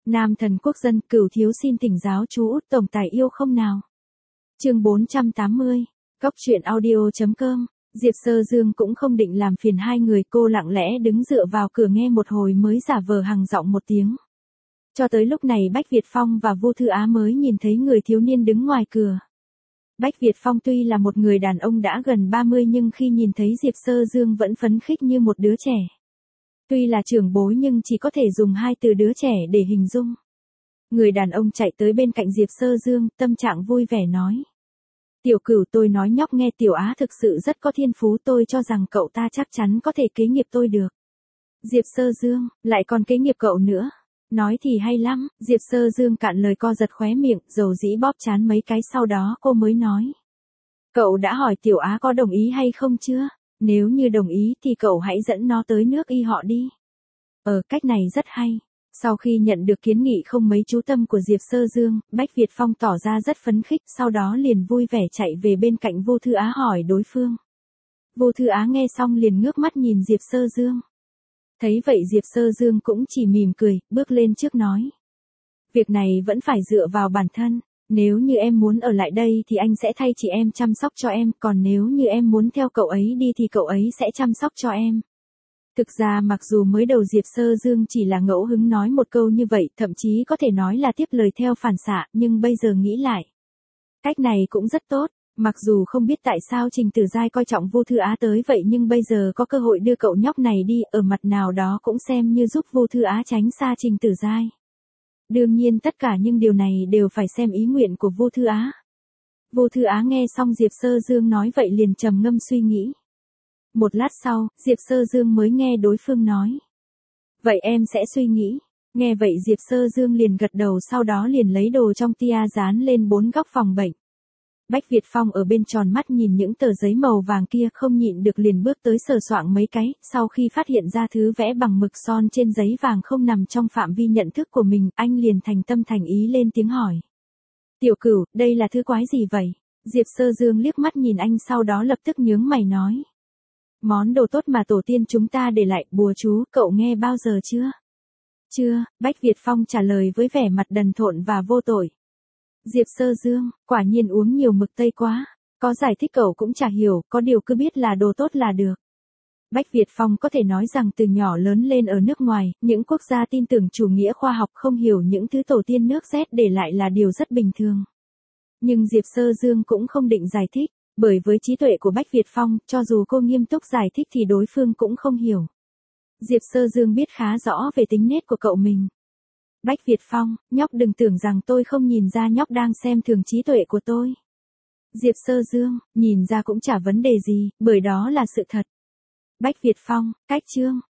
Nam thần quốc dân, Cửu thiếu xin thỉnh giáo chú Út tổng tài yêu không nào. Chương 480, Cóc truyện audio.com. Diệp Sơ Dương cũng không định làm phiền hai người, cô lặng lẽ đứng dựa vào cửa nghe một hồi mới giả vờ hằng giọng một tiếng. Cho tới lúc này Bách Việt Phong và Vô Thư Á mới nhìn thấy người thiếu niên đứng ngoài cửa. Bách Việt Phong tuy là một người đàn ông đã gần 30 nhưng khi nhìn thấy Diệp Sơ Dương vẫn phấn khích như một đứa trẻ. Tuy là trưởng bối nhưng chỉ có thể dùng hai từ đứa trẻ để hình dung. Người đàn ông chạy tới bên cạnh Diệp Sơ Dương, tâm trạng vui vẻ nói. Tiểu Cửu, tôi nói nhóc nghe, Tiểu Á thực sự rất có thiên phú, tôi cho rằng cậu ta chắc chắn có thể kế nghiệp tôi được. Diệp Sơ Dương, lại còn kế nghiệp cậu nữa. Nói thì hay lắm, Diệp Sơ Dương cạn lời co giật khóe miệng, dầu dĩ bóp trán mấy cái, sau đó cô mới nói. Cậu đã hỏi Tiểu Á có đồng ý hay không chưa? Nếu như đồng ý thì cậu hãy dẫn nó tới nước Y họ đi. Cách này rất hay. Sau khi nhận được kiến nghị không mấy chú tâm của Diệp Sơ Dương, Bách Việt Phong tỏ ra rất phấn khích, sau đó liền vui vẻ chạy về bên cạnh Vô Thư Á hỏi đối phương. Vô Thư Á nghe xong liền ngước mắt nhìn Diệp Sơ Dương. Thấy vậy Diệp Sơ Dương cũng chỉ mỉm cười, bước lên trước nói. Việc này vẫn phải dựa vào bản thân. Nếu như em muốn ở lại đây thì anh sẽ thay chị em chăm sóc cho em, còn nếu như em muốn theo cậu ấy đi thì cậu ấy sẽ chăm sóc cho em. Thực ra mặc dù mới đầu Diệp Sơ Dương chỉ là ngẫu hứng nói một câu như vậy, thậm chí có thể nói là tiếp lời theo phản xạ, nhưng bây giờ nghĩ lại. Cách này cũng rất tốt, mặc dù không biết tại sao Trình Tử Giai coi trọng Vô Thư Á tới vậy nhưng bây giờ có cơ hội đưa cậu nhóc này đi, ở mặt nào đó cũng xem như giúp Vô Thư Á tránh xa Trình Tử Giai. Đương nhiên tất cả những điều này đều phải xem ý nguyện của Vô Thư Á. Vô Thư Á nghe xong Diệp Sơ Dương nói vậy liền trầm ngâm suy nghĩ. Một lát sau, Diệp Sơ Dương mới nghe đối phương nói. Vậy em sẽ suy nghĩ. Nghe vậy Diệp Sơ Dương liền gật đầu, sau đó liền lấy đồ trong tia dán lên 4 góc phòng bệnh. Bách Việt Phong ở bên tròn mắt nhìn những tờ giấy màu vàng kia không nhịn được liền bước tới sờ soạng mấy cái, sau khi phát hiện ra thứ vẽ bằng mực son trên giấy vàng không nằm trong phạm vi nhận thức của mình, anh liền thành tâm thành ý lên tiếng hỏi. Tiểu Cửu, đây là thứ quái gì vậy? Diệp Sơ Dương liếc mắt nhìn anh sau đó lập tức nhướng mày nói. Món đồ tốt mà tổ tiên chúng ta để lại, bùa chú, cậu nghe bao giờ chưa? Chưa, Bách Việt Phong trả lời với vẻ mặt đần thộn và vô tội. Diệp Sơ Dương, quả nhiên uống nhiều mực tây quá, có giải thích cậu cũng chả hiểu, có điều cứ biết là đồ tốt là được. Bách Việt Phong có thể nói rằng từ nhỏ lớn lên ở nước ngoài, những quốc gia tin tưởng chủ nghĩa khoa học không hiểu những thứ tổ tiên nước Z để lại là điều rất bình thường. Nhưng Diệp Sơ Dương cũng không định giải thích, bởi với trí tuệ của Bách Việt Phong, cho dù cô nghiêm túc giải thích thì đối phương cũng không hiểu. Diệp Sơ Dương biết khá rõ về tính nết của cậu mình. Bách Việt Phong, nhóc đừng tưởng rằng tôi không nhìn ra nhóc đang xem thường trí tuệ của tôi. Diệp Sơ Dương, nhìn ra cũng chả vấn đề gì, bởi đó là sự thật. Bách Việt Phong, cách chương.